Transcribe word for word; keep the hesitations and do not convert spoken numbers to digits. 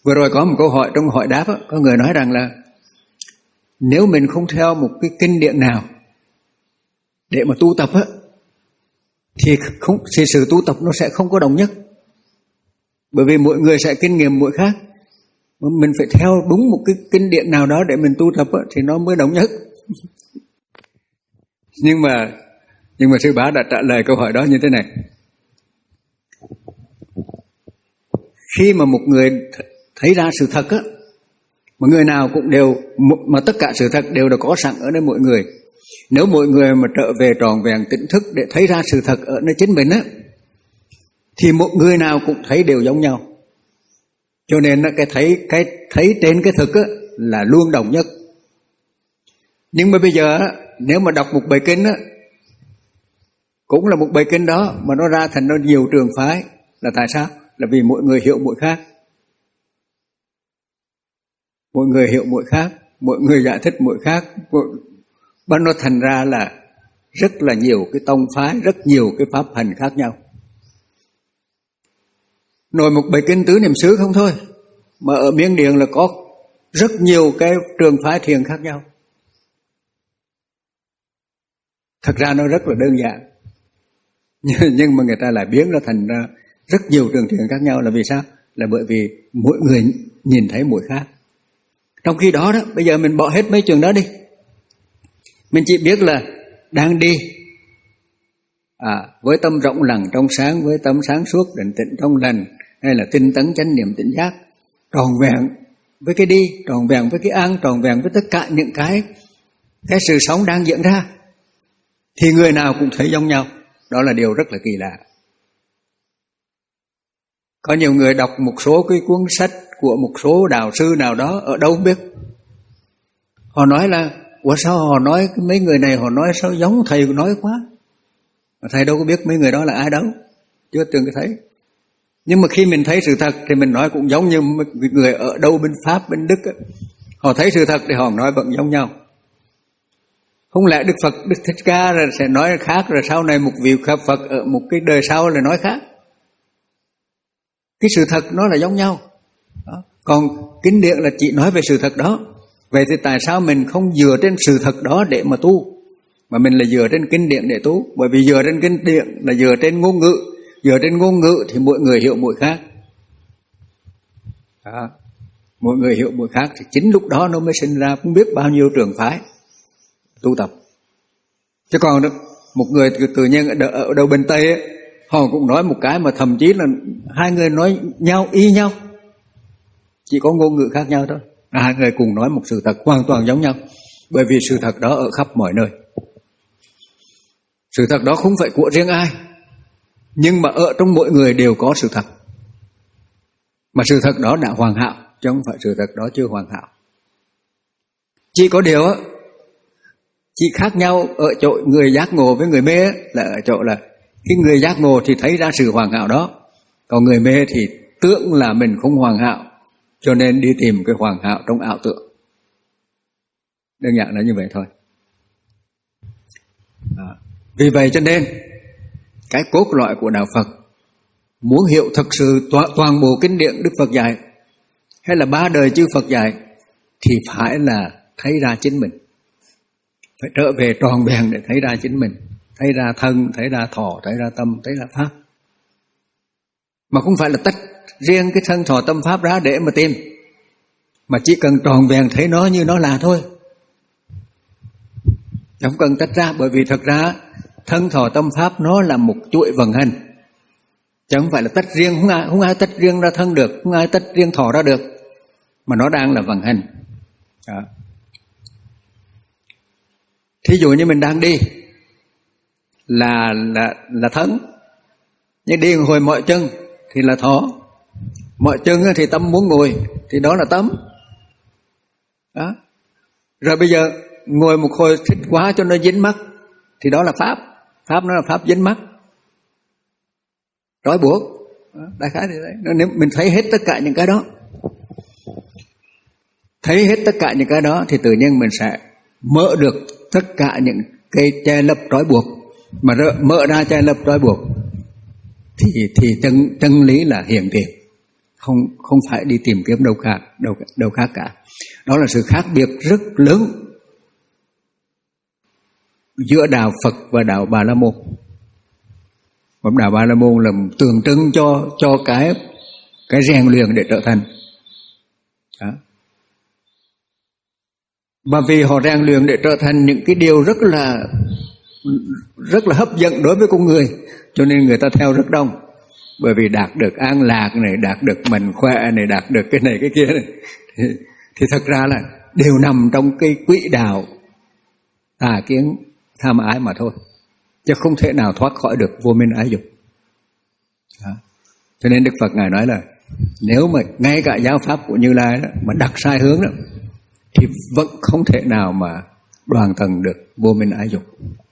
Vừa rồi có một câu hỏi trong hỏi đáp đó, có người nói rằng là nếu mình không theo một cái kinh điển nào để mà tu tập á, thì không, thì sự tu tập nó sẽ không có đồng nhất. Bởi vì mỗi người sẽ kinh nghiệm mỗi khác. Mình phải theo đúng một cái kinh điển nào đó để mình tu tập á, thì nó mới đồng nhất. nhưng mà nhưng mà sư bá đã trả lời câu hỏi đó như thế này. Khi mà một người thấy ra sự thật á, mà người nào cũng đều, mà tất cả sự thật đều đã có sẵn ở nơi mỗi người. Nếu mỗi người mà trở về tròn vẹn tỉnh thức để thấy ra sự thật ở nơi chính mình á, thì một người nào cũng thấy đều giống nhau. Cho nên cái thấy cái thấy trên cái thực á là luôn đồng nhất. Nhưng mà bây giờ á, nếu mà đọc một bài kinh á, cũng là một bài kinh đó mà nó ra thành nó nhiều trường phái, là tại sao? Là vì mỗi người hiểu mỗi khác. Mỗi người hiểu mỗi khác, mỗi người giải thích mỗi khác. Bắt nó thành ra là rất là nhiều cái tông phái, rất nhiều cái pháp hành khác nhau. Nổi một bài kinh tứ niệm xứ không thôi, mà ở Miến Điện là có rất nhiều cái trường phái thiền khác nhau. Thật ra nó rất là đơn giản, nhưng mà người ta lại biến nó thành ra rất nhiều trường thiền khác nhau. Là vì sao? Là bởi vì mỗi người nhìn thấy mỗi khác. Trong khi đó đó, bây giờ mình bỏ hết mấy trường đó đi, mình chỉ biết là đang đi à, với tâm rộng lặng trong sáng, với tâm sáng suốt định tĩnh trong lành, hay là tinh tấn chánh niệm tỉnh giác, tròn vẹn với cái đi, tròn vẹn với cái ăn, tròn vẹn với tất cả những cái cái sự sống đang diễn ra, thì người nào cũng thấy giống nhau. Đó là điều rất là kỳ lạ. Có nhiều người đọc một số cái cuốn sách của một số đạo sư nào đó ở đâu không biết, họ nói là ủa sao họ nói mấy người này họ nói sao giống thầy nói quá. Thầy đâu có biết mấy người đó là ai đâu, chưa từng thấy. Nhưng mà khi mình thấy sự thật thì mình nói cũng giống như người ở đâu bên Pháp, bên Đức ấy. Họ thấy sự thật thì họ nói vẫn giống nhau. Không lẽ Đức Phật, Đức Thích Ca rồi sẽ nói khác, rồi sau này một vị Phật ở một cái đời sau là nói khác. Cái sự thật nó là giống nhau đó. Còn kinh điển là chỉ nói về sự thật đó. Vậy thì tại sao mình không dựa trên sự thật đó để mà tu, mà mình là dựa trên kinh điển để tu? Bởi vì dựa trên kinh điển là dựa trên ngôn ngữ. Dựa trên ngôn ngữ thì mỗi người hiểu mỗi khác đó. Mỗi người hiểu mỗi khác thì chính lúc đó nó mới sinh ra không biết bao nhiêu trường phái tu tập. Chứ còn một người tự nhiên ở đâu bên Tây ấy, họ cũng nói một cái mà thậm chí là hai người nói nhau y nhau, chỉ có ngôn ngữ khác nhau thôi. Hai người cùng nói một sự thật hoàn toàn giống nhau, bởi vì sự thật đó ở khắp mọi nơi. Sự thật đó không phải của riêng ai, nhưng mà ở trong mỗi người đều có sự thật. Mà sự thật đó đã hoàn hảo, chứ không phải sự thật đó chưa hoàn hảo. Chỉ có điều á, chỉ khác nhau ở chỗ người giác ngộ với người mê ấy, là ở chỗ là cái người giác ngộ thì thấy ra sự hoàn hảo đó, còn người mê thì tưởng là mình không hoàn hảo, cho nên đi tìm cái hoàn hảo trong ảo tưởng. Đơn giản là như vậy thôi. À, vì vậy cho nên cái cốt lõi của đạo Phật, muốn hiểu thật sự toàn, toàn bộ kinh điển Đức Phật dạy hay là ba đời chư Phật dạy, thì phải là thấy ra chính mình, phải trở về tròn vẹn để thấy ra chính mình, thấy ra thân, thấy ra thọ, thấy ra tâm, thấy ra pháp. Mà không phải là tách riêng cái thân thọ tâm pháp ra để mà tìm, mà chỉ cần tròn vẹn thấy nó như nó là thôi, không cần tách ra. Bởi vì thật ra thân thọ tâm pháp nó là một chuỗi vận hành, chứ không phải là tách riêng. Không ai, không ai tách riêng ra thân được, không ai tách riêng thọ ra được, mà nó đang là vận hành đó. Thí dụ như mình đang đi là là là thân, nhưng đi hồi mọi chân thì là thọ. Mọi chân thì tâm muốn ngồi thì đó là tâm đó. Rồi bây giờ ngồi một hồi thích quá cho nó dính mắt thì đó là pháp. Pháp nó là pháp dính mắt, trói buộc. Đại khái thì đấy. Nếu mình thấy hết tất cả những cái đó, thấy hết tất cả những cái đó thì tự nhiên mình sẽ mở được tất cả những cái che lấp trói buộc. Mà mở ra che lấp trói buộc thì thì chân chân lý là hiện tiền, không không phải đi tìm kiếm đâu khác, đâu đâu khác cả. Đó là sự khác biệt rất lớn giữa đạo Phật và đạo Bà La Môn. Còn đạo Bà La Môn là tượng trưng cho cho cái cái rèn luyện để trở thành. Đó. Và vì họ rèn luyện để trở thành những cái điều rất là rất là hấp dẫn đối với con người, cho nên người ta theo rất đông. Bởi vì đạt được an lạc này, đạt được mạnh khỏe này, đạt được cái này cái kia này, thì, thì thật ra là đều nằm trong cái quỹ đạo tà kiến tham ái mà thôi, chứ không thể nào thoát khỏi được vô minh ái dục. Đó. Cho nên Đức Phật Ngài nói là nếu mà ngay cả giáo pháp của Như Lai đó, mà đặt sai hướng đó, thì vẫn không thể nào mà đoàn tầng được vô minh ái dục.